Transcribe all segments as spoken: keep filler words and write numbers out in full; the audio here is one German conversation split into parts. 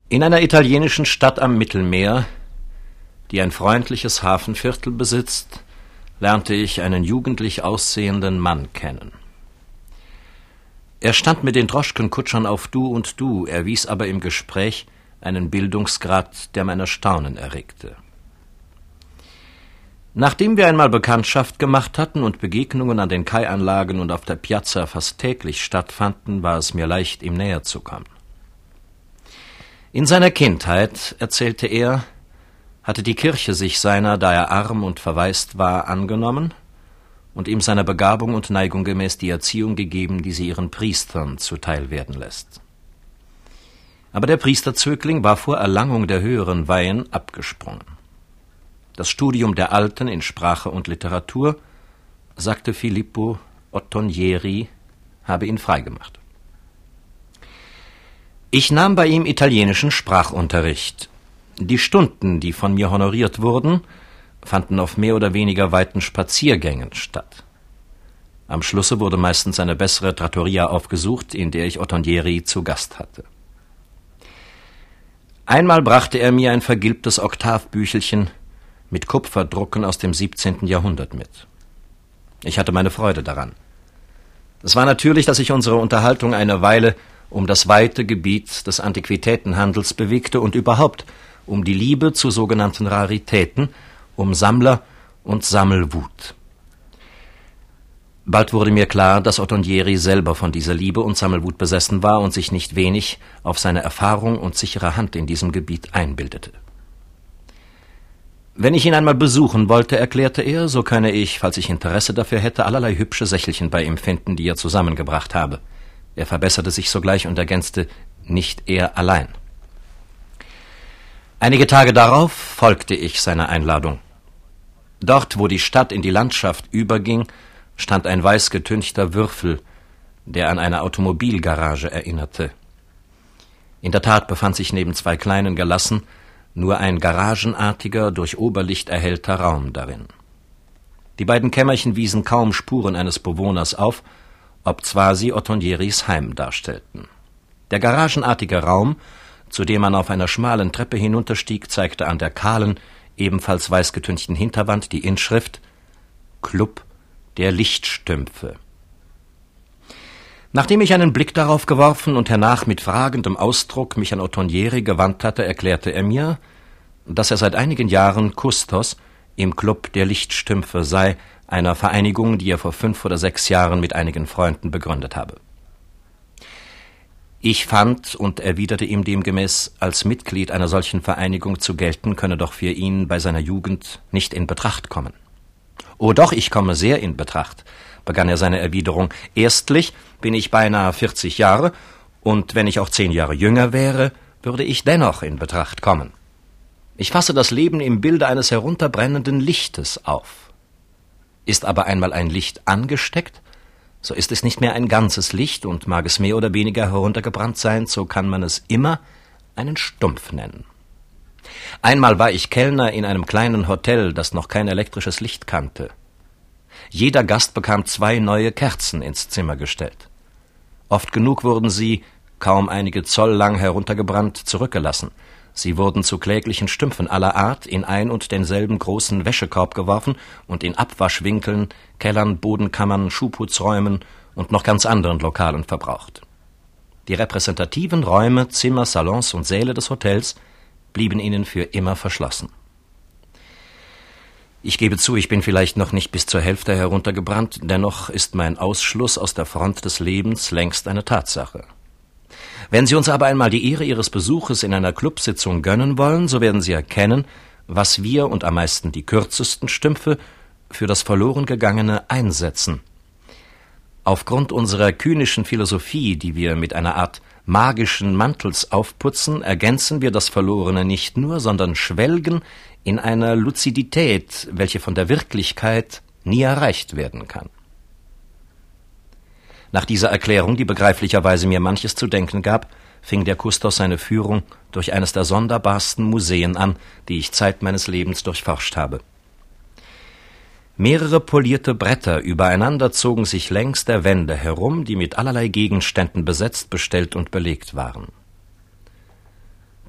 In einer italienischen Stadt am Mittelmeer, die ein freundliches Hafenviertel besitzt, lernte ich einen jugendlich aussehenden Mann kennen. Er stand mit den Droschkenkutschern auf Du und Du, erwies aber im Gespräch einen Bildungsgrad, der mein Erstaunen erregte. Nachdem wir einmal Bekanntschaft gemacht hatten und Begegnungen an den Kaianlagen und auf der Piazza fast täglich stattfanden, war es mir leicht, ihm näher zu kommen. In seiner Kindheit, erzählte er, hatte die Kirche sich seiner, da er arm und verwaist war, angenommen und ihm seiner Begabung und Neigung gemäß die Erziehung gegeben, die sie ihren Priestern zuteil werden lässt. Aber der Priesterzögling war vor Erlangung der höheren Weihen abgesprungen. Das Studium der Alten in Sprache und Literatur, sagte Filippo Ottonieri, habe ihn freigemacht. Ich nahm bei ihm italienischen Sprachunterricht. Die Stunden, die von mir honoriert wurden, fanden auf mehr oder weniger weiten Spaziergängen statt. Am Schlusse wurde meistens eine bessere Trattoria aufgesucht, in der ich Ottonieri zu Gast hatte. Einmal brachte er mir ein vergilbtes Oktavbüchelchen mit Kupferdrucken aus dem siebzehnten Jahrhundert mit. Ich hatte meine Freude daran. Es war natürlich, dass sich unsere Unterhaltung eine Weile um das weite Gebiet des Antiquitätenhandels bewegte und überhaupt um die Liebe zu sogenannten Raritäten, um Sammler und Sammelwut. Bald wurde mir klar, dass Ottonieri selber von dieser Liebe und Sammelwut besessen war und sich nicht wenig auf seine Erfahrung und sichere Hand in diesem Gebiet einbildete. Wenn ich ihn einmal besuchen wollte, erklärte er, so könne ich, falls ich Interesse dafür hätte, allerlei hübsche Sächelchen bei ihm finden, die er zusammengebracht habe. Er verbesserte sich sogleich und ergänzte, nicht er allein. Einige Tage darauf folgte ich seiner Einladung. Dort, wo die Stadt in die Landschaft überging, stand ein weiß getünchter Würfel, der an eine Automobilgarage erinnerte. In der Tat befand sich neben zwei kleinen Galassen nur ein garagenartiger, durch Oberlicht erhellter Raum darin. Die beiden Kämmerchen wiesen kaum Spuren eines Bewohners auf, obzwar sie Ottonieris Heim darstellten. Der garagenartige Raum, zu dem man auf einer schmalen Treppe hinunterstieg, zeigte an der kahlen, ebenfalls weißgetünchten Hinterwand die Inschrift »Club der Lichtstümpfe«. Nachdem ich einen Blick darauf geworfen und hernach mit fragendem Ausdruck mich an Ottonieri gewandt hatte, erklärte er mir, dass er seit einigen Jahren Kustos im Club der Lichtstümpfe sei, einer Vereinigung, die er vor fünf oder sechs Jahren mit einigen Freunden begründet habe. Ich fand und erwiderte ihm demgemäß, als Mitglied einer solchen Vereinigung zu gelten, könne doch für ihn bei seiner Jugend nicht in Betracht kommen. »Oh doch, ich komme sehr in Betracht«, begann er seine Erwiderung. »Erstlich bin ich beinahe vierzig Jahre, und wenn ich auch zehn Jahre jünger wäre, würde ich dennoch in Betracht kommen. Ich fasse das Leben im Bilde eines herunterbrennenden Lichtes auf. Ist aber einmal ein Licht angesteckt, so ist es nicht mehr ein ganzes Licht, und mag es mehr oder weniger heruntergebrannt sein, so kann man es immer einen Stumpf nennen. Einmal war ich Kellner in einem kleinen Hotel, das noch kein elektrisches Licht kannte. Jeder Gast bekam zwei neue Kerzen ins Zimmer gestellt. Oft genug wurden sie, kaum einige Zoll lang heruntergebrannt, zurückgelassen. Sie wurden zu kläglichen Stümpfen aller Art in ein und denselben großen Wäschekorb geworfen und in Abwaschwinkeln, Kellern, Bodenkammern, Schuhputzräumen und noch ganz anderen Lokalen verbraucht. Die repräsentativen Räume, Zimmer, Salons und Säle des Hotels blieben ihnen für immer verschlossen. Ich gebe zu, ich bin vielleicht noch nicht bis zur Hälfte heruntergebrannt, dennoch ist mein Ausschluss aus der Front des Lebens längst eine Tatsache. Wenn Sie uns aber einmal die Ehre Ihres Besuches in einer Clubsitzung gönnen wollen, so werden Sie erkennen, was wir und am meisten die kürzesten Stümpfe für das Verlorengegangene einsetzen. Aufgrund unserer kühnischen Philosophie, die wir mit einer Art magischen Mantels aufputzen, ergänzen wir das Verlorene nicht nur, sondern schwelgen in einer Luzidität, welche von der Wirklichkeit nie erreicht werden kann. Nach dieser Erklärung, die begreiflicherweise mir manches zu denken gab, fing der Kustos seine Führung durch eines der sonderbarsten Museen an, die ich Zeit meines Lebens durchforscht habe. Mehrere polierte Bretter übereinander zogen sich längs der Wände herum, die mit allerlei Gegenständen besetzt, bestellt und belegt waren.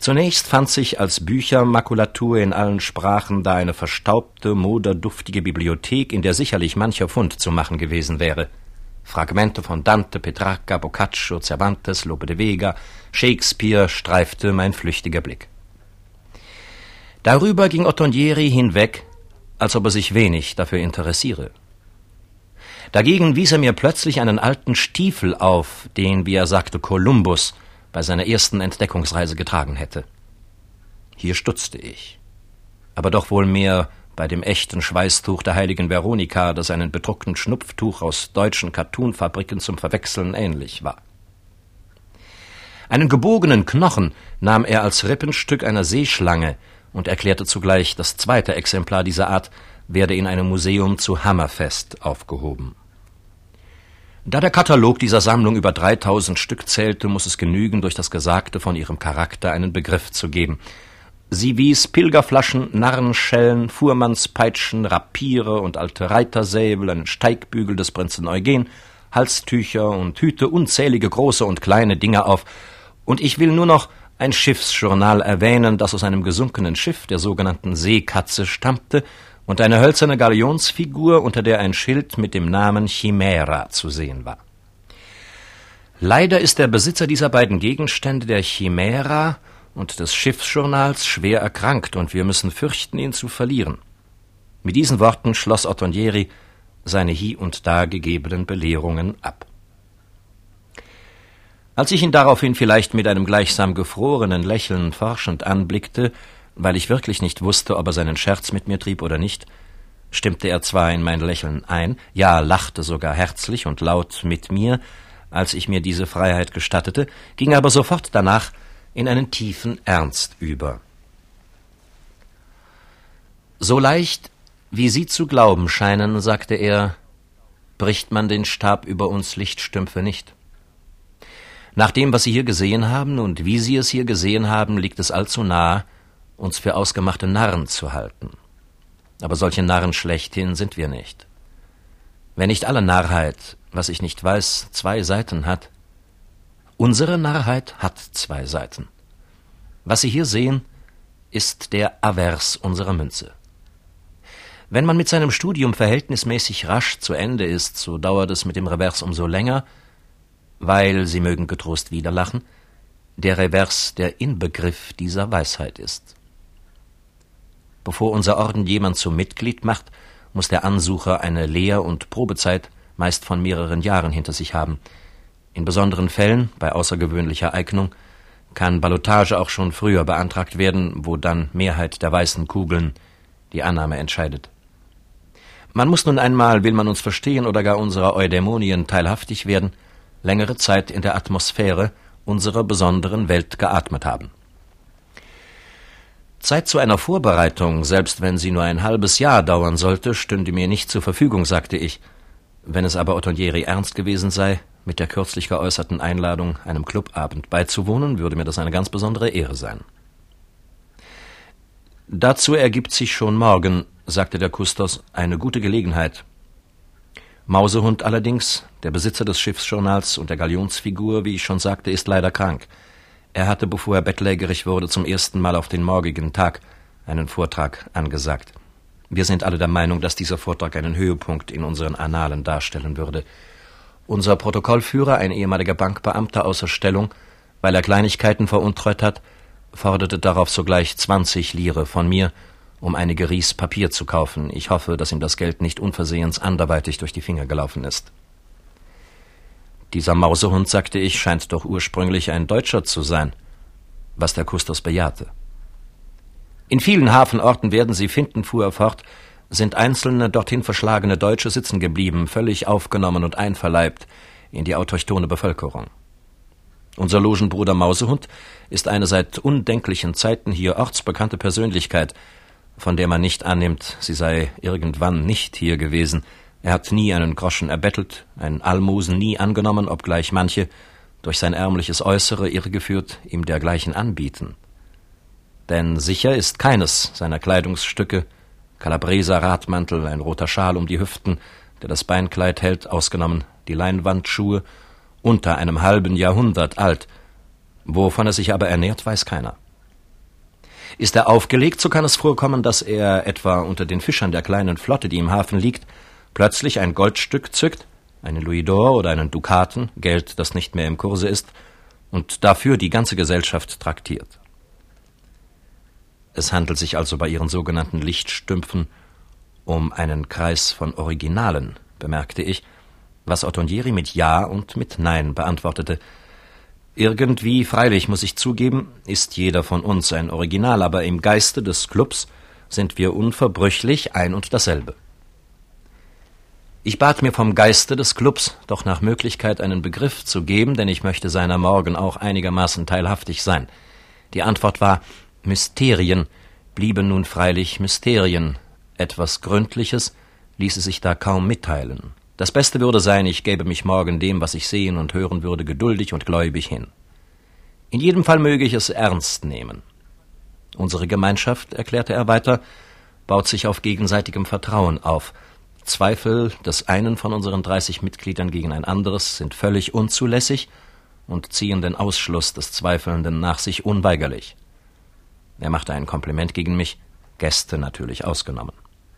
Zunächst fand sich als Büchermakulatur in allen Sprachen da eine verstaubte, moderduftige Bibliothek, in der sicherlich mancher Fund zu machen gewesen wäre. Fragmente von Dante, Petrarca, Boccaccio, Cervantes, Lope de Vega, Shakespeare streifte mein flüchtiger Blick. Darüber ging Ottonieri hinweg, als ob er sich wenig dafür interessiere. Dagegen wies er mir plötzlich einen alten Stiefel auf, den, wie er sagte, Kolumbus bei seiner ersten Entdeckungsreise getragen hätte. Hier stutzte ich, aber doch wohl mehr bei dem echten Schweißtuch der heiligen Veronika, das einem bedruckten Schnupftuch aus deutschen Kattunfabriken zum Verwechseln ähnlich war. Einen gebogenen Knochen nahm er als Rippenstück einer Seeschlange und erklärte zugleich, das zweite Exemplar dieser Art werde in einem Museum zu Hammerfest aufgehoben. Da der Katalog dieser Sammlung über dreitausend Stück zählte, muss es genügen, durch das Gesagte von ihrem Charakter einen Begriff zu geben. Sie wies Pilgerflaschen, Narrenschellen, Fuhrmannspeitschen, Rapiere und alte Reitersäbel, einen Steigbügel des Prinzen Eugen, Halstücher und Hüte, unzählige große und kleine Dinge auf, und ich will nur noch ein Schiffsjournal erwähnen, das aus einem gesunkenen Schiff, der sogenannten Seekatze, stammte, und eine hölzerne Galionsfigur, unter der ein Schild mit dem Namen Chimera zu sehen war. Leider ist der Besitzer dieser beiden Gegenstände, der Chimera und des Schiffsjournals, schwer erkrankt, und wir müssen fürchten, ihn zu verlieren. Mit diesen Worten schloss Ottonieri seine hie und da gegebenen Belehrungen ab. Als ich ihn daraufhin vielleicht mit einem gleichsam gefrorenen Lächeln forschend anblickte, weil ich wirklich nicht wusste, ob er seinen Scherz mit mir trieb oder nicht, stimmte er zwar in mein Lächeln ein, ja, lachte sogar herzlich und laut mit mir, als ich mir diese Freiheit gestattete, ging aber sofort danach in einen tiefen Ernst über. »So leicht, wie Sie zu glauben scheinen«, sagte er, »bricht man den Stab über uns Lichtstümpfe nicht. Nach dem, was Sie hier gesehen haben und wie Sie es hier gesehen haben, liegt es allzu nahe, uns für ausgemachte Narren zu halten. Aber solche Narren schlechthin sind wir nicht. Wenn nicht alle Narrheit, was ich nicht weiß, zwei Seiten hat, unsere Narrheit hat zwei Seiten. Was Sie hier sehen, ist der Avers unserer Münze. Wenn man mit seinem Studium verhältnismäßig rasch zu Ende ist, so dauert es mit dem Revers umso länger, weil, Sie mögen getrost wieder lachen, der Revers der Inbegriff dieser Weisheit ist. Bevor unser Orden jemand zum Mitglied macht, muss der Ansucher eine Lehr- und Probezeit meist von mehreren Jahren hinter sich haben. In besonderen Fällen, bei außergewöhnlicher Eignung, kann Ballotage auch schon früher beantragt werden, wo dann Mehrheit der weißen Kugeln die Annahme entscheidet. Man muss nun einmal, will man uns verstehen oder gar unserer Eudämonien teilhaftig werden, längere Zeit in der Atmosphäre unserer besonderen Welt geatmet haben. Zeit zu einer Vorbereitung, selbst wenn sie nur ein halbes Jahr dauern sollte, stünde mir nicht zur Verfügung, sagte ich. Wenn es aber Ottonieri ernst gewesen sei, mit der kürzlich geäußerten Einladung, einem Clubabend beizuwohnen, würde mir das eine ganz besondere Ehre sein. Dazu ergibt sich schon morgen, sagte der Kustos, eine gute Gelegenheit. Mausehund allerdings, der Besitzer des Schiffsjournals und der Galionsfigur, wie ich schon sagte, ist leider krank. Er hatte, bevor er bettlägerig wurde, zum ersten Mal auf den morgigen Tag einen Vortrag angesagt. Wir sind alle der Meinung, dass dieser Vortrag einen Höhepunkt in unseren Annalen darstellen würde. Unser Protokollführer, ein ehemaliger Bankbeamter außer Stellung, weil er Kleinigkeiten veruntreut hat, forderte darauf sogleich zwanzig Lire von mir, um einige Ries Papier zu kaufen. Ich hoffe, dass ihm das Geld nicht unversehens anderweitig durch die Finger gelaufen ist. Dieser Mausehund, sagte ich, scheint doch ursprünglich ein Deutscher zu sein, was der Kustos bejahte. In vielen Hafenorten werden Sie finden, fuhr er fort, sind einzelne dorthin verschlagene Deutsche sitzen geblieben, völlig aufgenommen und einverleibt in die autochthone Bevölkerung. Unser Logenbruder Mausehund ist eine seit undenklichen Zeiten hier ortsbekannte Persönlichkeit, von der man nicht annimmt, sie sei irgendwann nicht hier gewesen. Er hat nie einen Groschen erbettelt, ein Almosen nie angenommen, obgleich manche, durch sein ärmliches Äußere irregeführt, ihm dergleichen anbieten. Denn sicher ist keines seiner Kleidungsstücke, Kalabreser Radmantel, ein roter Schal um die Hüften, der das Beinkleid hält, ausgenommen die Leinwandschuhe, unter einem halben Jahrhundert alt. Wovon er sich aber ernährt, weiß keiner. Ist er aufgelegt, so kann es vorkommen, dass er etwa unter den Fischern der kleinen Flotte, die im Hafen liegt, plötzlich ein Goldstück zückt, einen Louis d'Or oder einen Dukaten, Geld, das nicht mehr im Kurse ist, und dafür die ganze Gesellschaft traktiert. Es handelt sich also bei ihren sogenannten Lichtstümpfen um einen Kreis von Originalen, bemerkte ich, was Ottonieri mit Ja und mit Nein beantwortete. Irgendwie, freilich, muss ich zugeben, ist jeder von uns ein Original, aber im Geiste des Clubs sind wir unverbrüchlich ein und dasselbe. Ich bat mir vom Geiste des Clubs doch nach Möglichkeit einen Begriff zu geben, denn ich möchte seiner morgen auch einigermaßen teilhaftig sein. Die Antwort war, Mysterien blieben nun freilich Mysterien. Etwas Gründliches ließe sich da kaum mitteilen. Das Beste würde sein, ich gäbe mich morgen dem, was ich sehen und hören würde, geduldig und gläubig hin. In jedem Fall möge ich es ernst nehmen. Unsere Gemeinschaft, erklärte er weiter, baut sich auf gegenseitigem Vertrauen auf. Zweifel des einen von unseren dreißig Mitgliedern gegen ein anderes sind völlig unzulässig und ziehen den Ausschluss des Zweifelnden nach sich unweigerlich. Er machte ein Kompliment gegen mich, Gäste natürlich ausgenommen.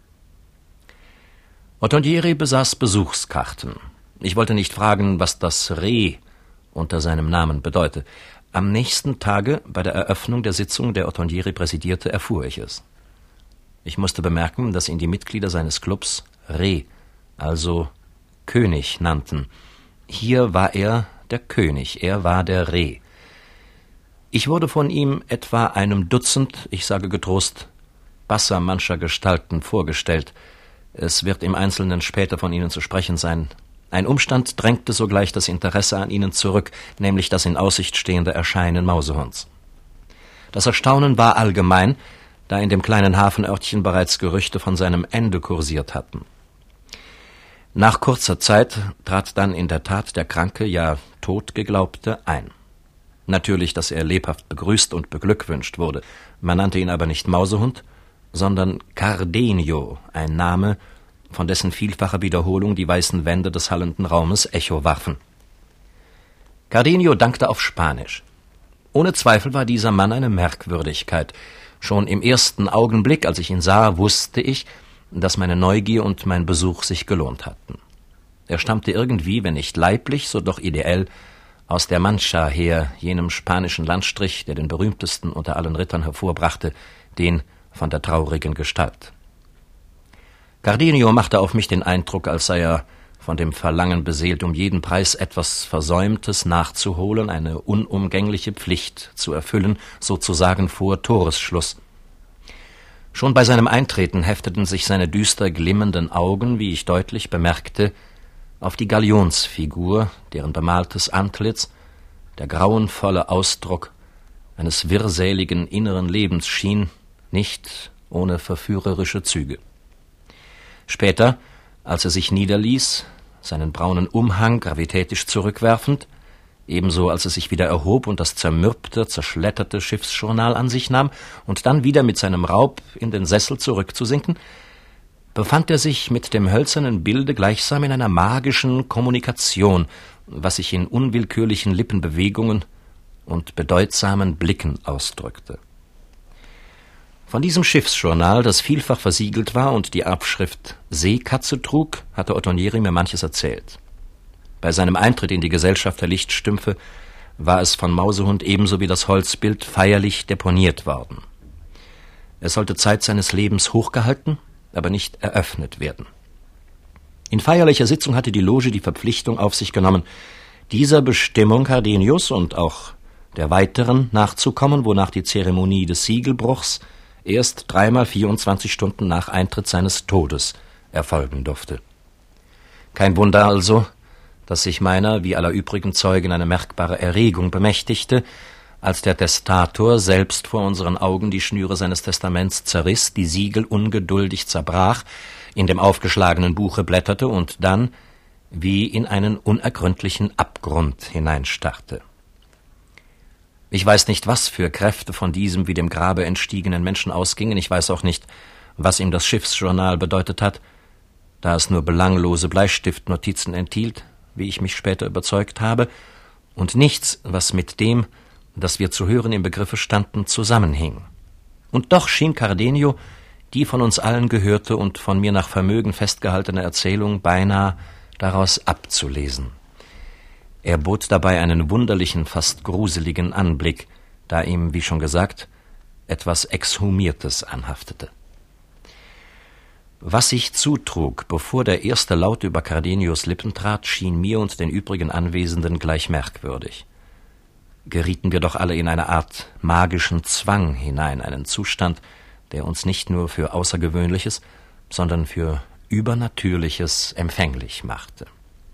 Ottonieri besaß Besuchskarten. Ich wollte nicht fragen, was das Reh unter seinem Namen bedeute. Am nächsten Tage, bei der Eröffnung der Sitzung, der Ottonieri präsidierte, erfuhr ich es. Ich musste bemerken, dass ihn die Mitglieder seines Clubs Reh, also König, nannten. Hier war er der König, er war der Reh. Ich wurde von ihm etwa einem Dutzend, ich sage getrost, Basser mancher Gestalten vorgestellt. Es wird im Einzelnen später von ihnen zu sprechen sein. Ein Umstand drängte sogleich das Interesse an ihnen zurück, nämlich das in Aussicht stehende Erscheinen Mausehunds. Das Erstaunen war allgemein, da in dem kleinen Hafenörtchen bereits Gerüchte von seinem Ende kursiert hatten. Nach kurzer Zeit trat dann in der Tat der kranke, ja tot geglaubte ein. Natürlich, dass er lebhaft begrüßt und beglückwünscht wurde. Man nannte ihn aber nicht Mausehund, sondern Cardenio, ein Name, von dessen vielfacher Wiederholung die weißen Wände des hallenden Raumes Echo warfen. Cardenio dankte auf Spanisch. Ohne Zweifel war dieser Mann eine Merkwürdigkeit. Schon im ersten Augenblick, als ich ihn sah, wusste ich, dass meine Neugier und mein Besuch sich gelohnt hatten. Er stammte irgendwie, wenn nicht leiblich, so doch ideell, aus der Mancha her, jenem spanischen Landstrich, der den berühmtesten unter allen Rittern hervorbrachte, den von der traurigen Gestalt. Cardenio machte auf mich den Eindruck, als sei er von dem Verlangen beseelt, um jeden Preis etwas Versäumtes nachzuholen, eine unumgängliche Pflicht zu erfüllen, sozusagen vor Toresschluss. Schon bei seinem Eintreten hefteten sich seine düster glimmenden Augen, wie ich deutlich bemerkte, auf die Galionsfigur, deren bemaltes Antlitz, der grauenvolle Ausdruck eines wirrseligen inneren Lebens schien, nicht ohne verführerische Züge. Später, als er sich niederließ, seinen braunen Umhang gravitätisch zurückwerfend, ebenso als er sich wieder erhob und das zermürbte, zerschletterte Schiffsjournal an sich nahm und dann wieder mit seinem Raub in den Sessel zurückzusinken, befand er sich mit dem hölzernen Bilde gleichsam in einer magischen Kommunikation, was sich in unwillkürlichen Lippenbewegungen und bedeutsamen Blicken ausdrückte. Von diesem Schiffsjournal, das vielfach versiegelt war und die Abschrift Seekatze trug, hatte Ottonieri mir manches erzählt. Bei seinem Eintritt in die Gesellschaft der Lichtstümpfe war es von Mausehund ebenso wie das Holzbild feierlich deponiert worden. Es sollte Zeit seines Lebens hochgehalten, aber nicht eröffnet werden. In feierlicher Sitzung hatte die Loge die Verpflichtung auf sich genommen, dieser Bestimmung Cardenius und auch der weiteren nachzukommen, wonach die Zeremonie des Siegelbruchs erst dreimal vierundzwanzig Stunden nach Eintritt seines Todes erfolgen durfte. Kein Wunder also, dass sich meiner, wie aller übrigen Zeugen, eine merkbare Erregung bemächtigte, als der Testator selbst vor unseren Augen die Schnüre seines Testaments zerriss, die Siegel ungeduldig zerbrach, in dem aufgeschlagenen Buche blätterte und dann wie in einen unergründlichen Abgrund hineinstarrte. Ich weiß nicht, was für Kräfte von diesem wie dem Grabe entstiegenen Menschen ausgingen, ich weiß auch nicht, was ihm das Schiffsjournal bedeutet hat, da es nur belanglose Bleistiftnotizen enthielt, wie ich mich später überzeugt habe, und nichts, was mit dem, das wir zu hören im Begriffe standen, zusammenhing. Und doch schien Cardenio die von uns allen gehörte und von mir nach Vermögen festgehaltene Erzählung beinahe daraus abzulesen. Er bot dabei einen wunderlichen, fast gruseligen Anblick, da ihm, wie schon gesagt, etwas Exhumiertes anhaftete. Was sich zutrug, bevor der erste Laut über Cardenios Lippen trat, schien mir und den übrigen Anwesenden gleich merkwürdig. Gerieten wir doch alle in eine Art magischen Zwang hinein, einen Zustand, der uns nicht nur für Außergewöhnliches, sondern für Übernatürliches empfänglich machte.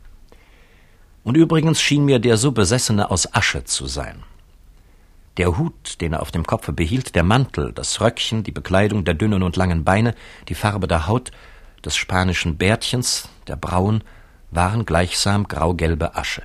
Und übrigens schien mir der so Besessene aus Asche zu sein. Der Hut, den er auf dem Kopfe behielt, der Mantel, das Röckchen, die Bekleidung der dünnen und langen Beine, die Farbe der Haut, des spanischen Bärtchens, der Brauen, waren gleichsam graugelbe Asche.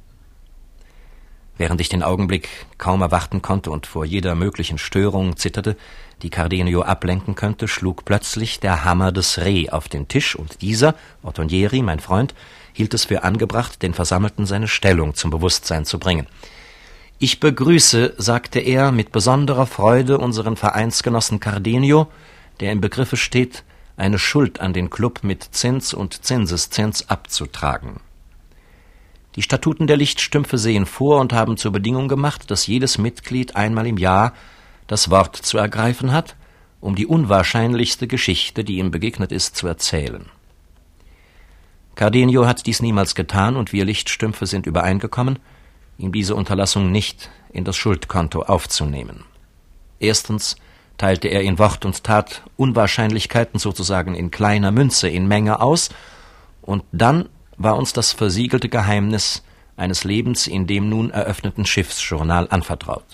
Während ich den Augenblick kaum erwarten konnte und vor jeder möglichen Störung zitterte, die Cardenio ablenken könnte, schlug plötzlich der Hammer des Reh auf den Tisch, und dieser, Ottonieri, mein Freund, hielt es für angebracht, den Versammelten seine Stellung zum Bewusstsein zu bringen. »Ich begrüße«, sagte er, »mit besonderer Freude unseren Vereinsgenossen Cardenio, der im Begriffe steht, eine Schuld an den Klub mit Zins und Zinseszins abzutragen. Die Statuten der Lichtstümpfe sehen vor und haben zur Bedingung gemacht, dass jedes Mitglied einmal im Jahr das Wort zu ergreifen hat, um die unwahrscheinlichste Geschichte, die ihm begegnet ist, zu erzählen. Cardenio hat dies niemals getan, und wir Lichtstümpfe sind übereingekommen, ihm diese Unterlassung nicht in das Schuldkonto aufzunehmen. Erstens teilte er in Wort und Tat Unwahrscheinlichkeiten sozusagen in kleiner Münze in Menge aus, und dann war uns das versiegelte Geheimnis eines Lebens in dem nun eröffneten Schiffsjournal anvertraut.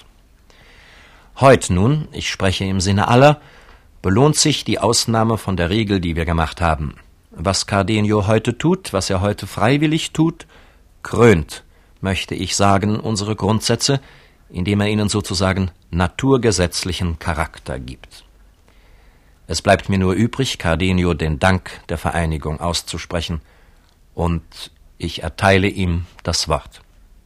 Heut nun, ich spreche im Sinne aller, belohnt sich die Ausnahme von der Regel, die wir gemacht haben. Was Cardenio heute tut, was er heute freiwillig tut, krönt, möchte ich sagen, unsere Grundsätze, indem er ihnen sozusagen naturgesetzlichen Charakter gibt. Es bleibt mir nur übrig, Cardenio den Dank der Vereinigung auszusprechen, und ich erteile ihm das Wort.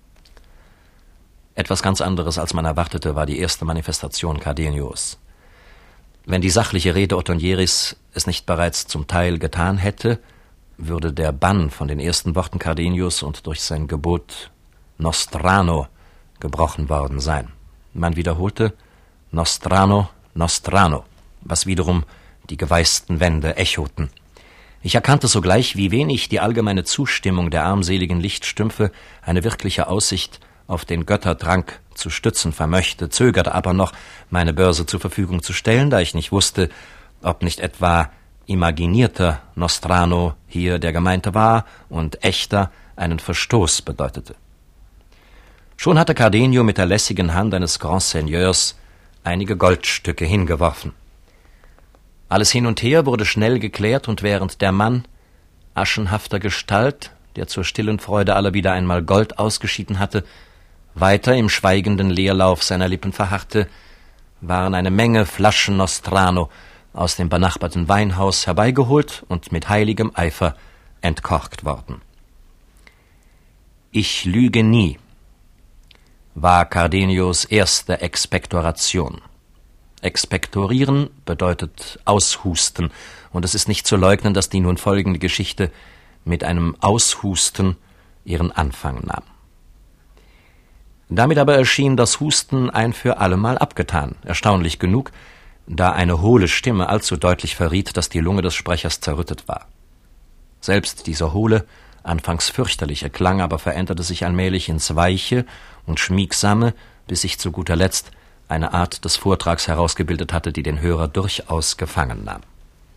Etwas ganz anderes, als man erwartete, war die erste Manifestation Cardenios. Wenn die sachliche Rede Ottonieris es nicht bereits zum Teil getan hätte, würde der Bann von den ersten Worten Cardenios und durch sein Gebot Nostrano gebrochen worden sein. Man wiederholte Nostrano, Nostrano, was wiederum die geweißten Wände echoten. Ich erkannte sogleich, wie wenig die allgemeine Zustimmung der armseligen Lichtstümpfe eine wirkliche Aussicht auf den Götterdrank zu stützen vermöchte, zögerte aber noch, meine Börse zur Verfügung zu stellen, da ich nicht wusste, ob nicht etwa imaginierter Nostrano hier der gemeinte war und echter einen Verstoß bedeutete. Schon hatte Cardenio mit der lässigen Hand eines Grand Seigneurs einige Goldstücke hingeworfen. Alles hin und her wurde schnell geklärt, und während der Mann aschenhafter Gestalt, der zur stillen Freude aller wieder einmal Gold ausgeschieden hatte, weiter im schweigenden Leerlauf seiner Lippen verharrte, waren eine Menge Flaschen Nostrano aus dem benachbarten Weinhaus herbeigeholt und mit heiligem Eifer entkorkt worden. »Ich lüge nie«, war Cardenios erste Expektoration. Expektorieren bedeutet aushusten, und es ist nicht zu leugnen, dass die nun folgende Geschichte mit einem Aushusten ihren Anfang nahm. Damit aber erschien das Husten ein für allemal abgetan, erstaunlich genug, da eine hohle Stimme allzu deutlich verriet, dass die Lunge des Sprechers zerrüttet war. Selbst dieser hohle, anfangs fürchterliche Klang aber veränderte sich allmählich ins Weiche und Schmiegsame, bis sich zu guter Letzt eine Art des Vortrags herausgebildet hatte, die den Hörer durchaus gefangen nahm.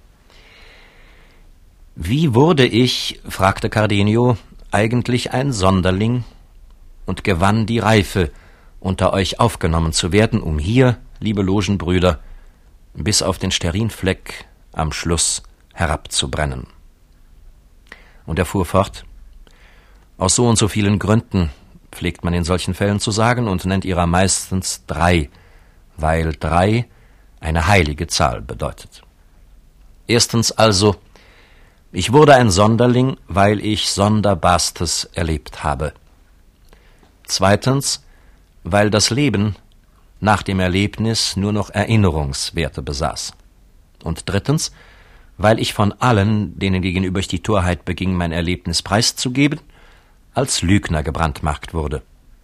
»Wie wurde ich«, fragte Cardenio, »eigentlich ein Sonderling und gewann die Reife, unter euch aufgenommen zu werden, um hier, liebe Logenbrüder, bis auf den Stearinfleck am Schluss herabzubrennen?« Und er fuhr fort, »Aus so und so vielen Gründen, pflegt man in solchen Fällen zu sagen, und nennt ihrer meistens drei, weil drei eine heilige Zahl bedeutet. Erstens also, ich wurde ein Sonderling, weil ich Sonderbarstes erlebt habe. Zweitens, weil das Leben nach dem Erlebnis nur noch Erinnerungswerte besaß. Und drittens, weil ich von allen, denen gegenüber ich die Torheit beging, mein Erlebnis preiszugeben, als Lügner gebrandmarkt wurde.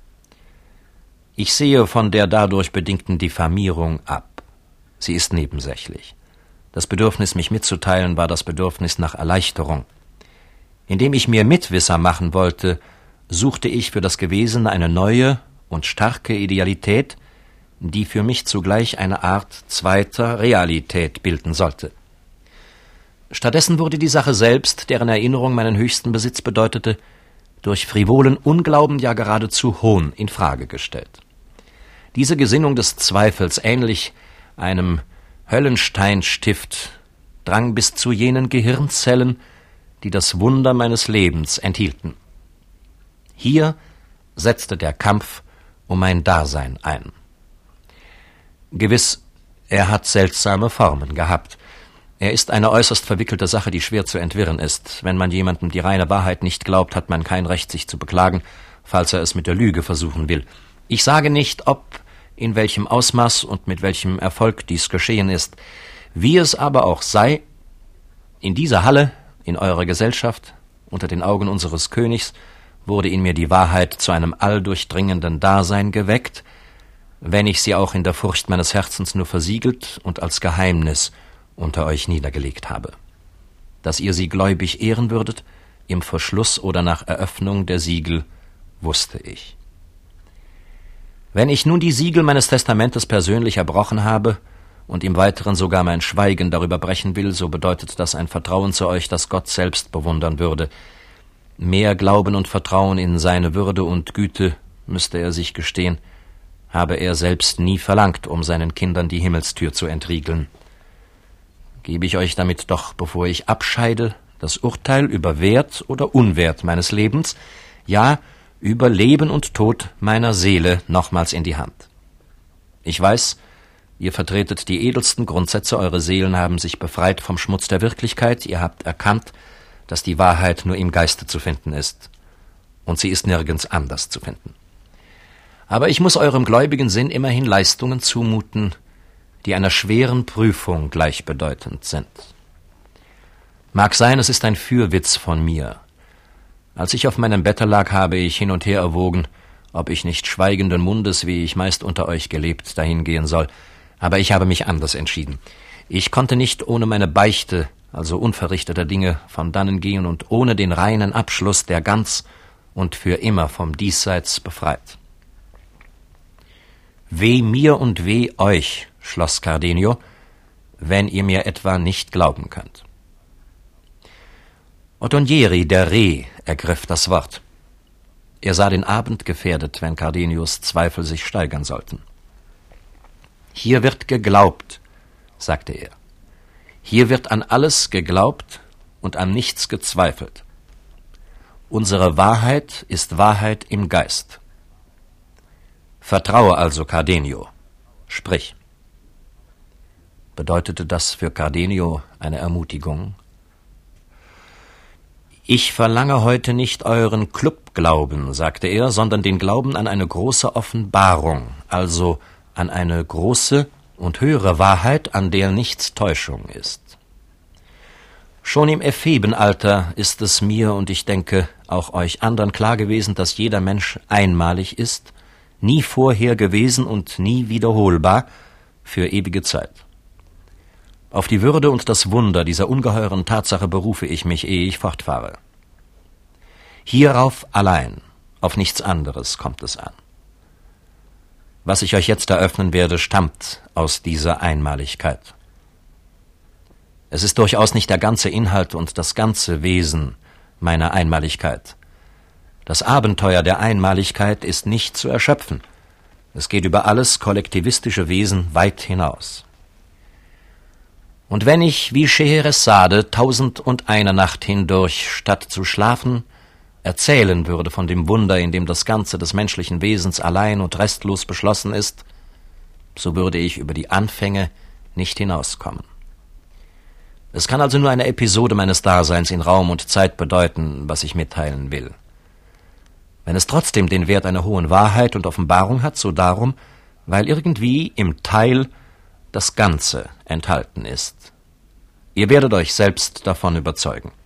Ich sehe von der dadurch bedingten Diffamierung ab. Sie ist nebensächlich. Das Bedürfnis, mich mitzuteilen, war das Bedürfnis nach Erleichterung. Indem ich mir Mitwisser machen wollte, suchte ich für das Gewesene eine neue und starke Idealität, die für mich zugleich eine Art zweiter Realität bilden sollte. Stattdessen wurde die Sache selbst, deren Erinnerung meinen höchsten Besitz bedeutete, durch frivolen Unglauben, ja geradezu Hohn, in Frage gestellt. Diese Gesinnung des Zweifels, ähnlich einem Höllensteinstift, drang bis zu jenen Gehirnzellen, die das Wunder meines Lebens enthielten. Hier setzte der Kampf um mein Dasein ein. Gewiss, er hat seltsame Formen gehabt. Er ist eine äußerst verwickelte Sache, die schwer zu entwirren ist. Wenn man jemandem die reine Wahrheit nicht glaubt, hat man kein Recht, sich zu beklagen, falls er es mit der Lüge versuchen will. Ich sage nicht, ob, in welchem Ausmaß und mit welchem Erfolg dies geschehen ist. Wie es aber auch sei, in dieser Halle, in eurer Gesellschaft, unter den Augen unseres Königs, wurde in mir die Wahrheit zu einem alldurchdringenden Dasein geweckt, wenn ich sie auch in der Furcht meines Herzens nur versiegelt und als Geheimnis unter euch niedergelegt habe. Dass ihr sie gläubig ehren würdet, im Verschluss oder nach Eröffnung der Siegel, wusste ich. Wenn ich nun die Siegel meines Testamentes persönlich erbrochen habe und im Weiteren sogar mein Schweigen darüber brechen will, so bedeutet das ein Vertrauen zu euch, das Gott selbst bewundern würde. Mehr Glauben und Vertrauen in seine Würde und Güte, müsste er sich gestehen, habe er selbst nie verlangt, um seinen Kindern die Himmelstür zu entriegeln. Gebe ich euch damit doch, bevor ich abscheide, das Urteil über Wert oder Unwert meines Lebens, ja, über Leben und Tod meiner Seele nochmals in die Hand. Ich weiß, ihr vertretet die edelsten Grundsätze, eure Seelen haben sich befreit vom Schmutz der Wirklichkeit, ihr habt erkannt, dass die Wahrheit nur im Geiste zu finden ist, und sie ist nirgends anders zu finden. Aber ich muss eurem gläubigen Sinn immerhin Leistungen zumuten, die einer schweren Prüfung gleichbedeutend sind. Mag sein, es ist ein Fürwitz von mir. Als ich auf meinem Bette lag, habe ich hin und her erwogen, ob ich nicht schweigenden Mundes, wie ich meist unter euch gelebt, dahingehen soll, aber ich habe mich anders entschieden. Ich konnte nicht ohne meine Beichte, also unverrichteter Dinge, von dannen gehen und ohne den reinen Abschluss, der ganz und für immer vom Diesseits befreit. Weh mir und weh euch, schloss Cardenio, wenn ihr mir etwa nicht glauben könnt. Ottonieri, der Reh, ergriff das Wort. Er sah den Abend gefährdet, wenn Cardenios Zweifel sich steigern sollten. Hier wird geglaubt, sagte er. Hier wird an alles geglaubt und an nichts gezweifelt. Unsere Wahrheit ist Wahrheit im Geist. Vertraue also, Cardenio. Sprich. Bedeutete das für Cardenio eine Ermutigung? Ich verlange heute nicht euren Clubglauben, sagte er, sondern den Glauben an eine große Offenbarung, also an eine große und höhere Wahrheit, an der nichts Täuschung ist. Schon im Ephebenalter ist es mir, und ich denke auch euch andern, klar gewesen, dass jeder Mensch einmalig ist, nie vorher gewesen und nie wiederholbar für ewige Zeit. Auf die Würde und das Wunder dieser ungeheuren Tatsache berufe ich mich, ehe ich fortfahre. Hierauf allein, auf nichts anderes kommt es an. Was ich euch jetzt eröffnen werde, stammt aus dieser Einmaligkeit. Es ist durchaus nicht der ganze Inhalt und das ganze Wesen meiner Einmaligkeit. Das Abenteuer der Einmaligkeit ist nicht zu erschöpfen. Es geht über alles kollektivistische Wesen weit hinaus. Und wenn ich, wie Scheheresade, tausend und eine Nacht hindurch, statt zu schlafen, erzählen würde von dem Wunder, in dem das Ganze des menschlichen Wesens allein und restlos beschlossen ist, so würde ich über die Anfänge nicht hinauskommen. Es kann also nur eine Episode meines Daseins in Raum und Zeit bedeuten, was ich mitteilen will. Wenn es trotzdem den Wert einer hohen Wahrheit und Offenbarung hat, so darum, weil irgendwie im Teil das Ganze enthalten ist. Ihr werdet euch selbst davon überzeugen.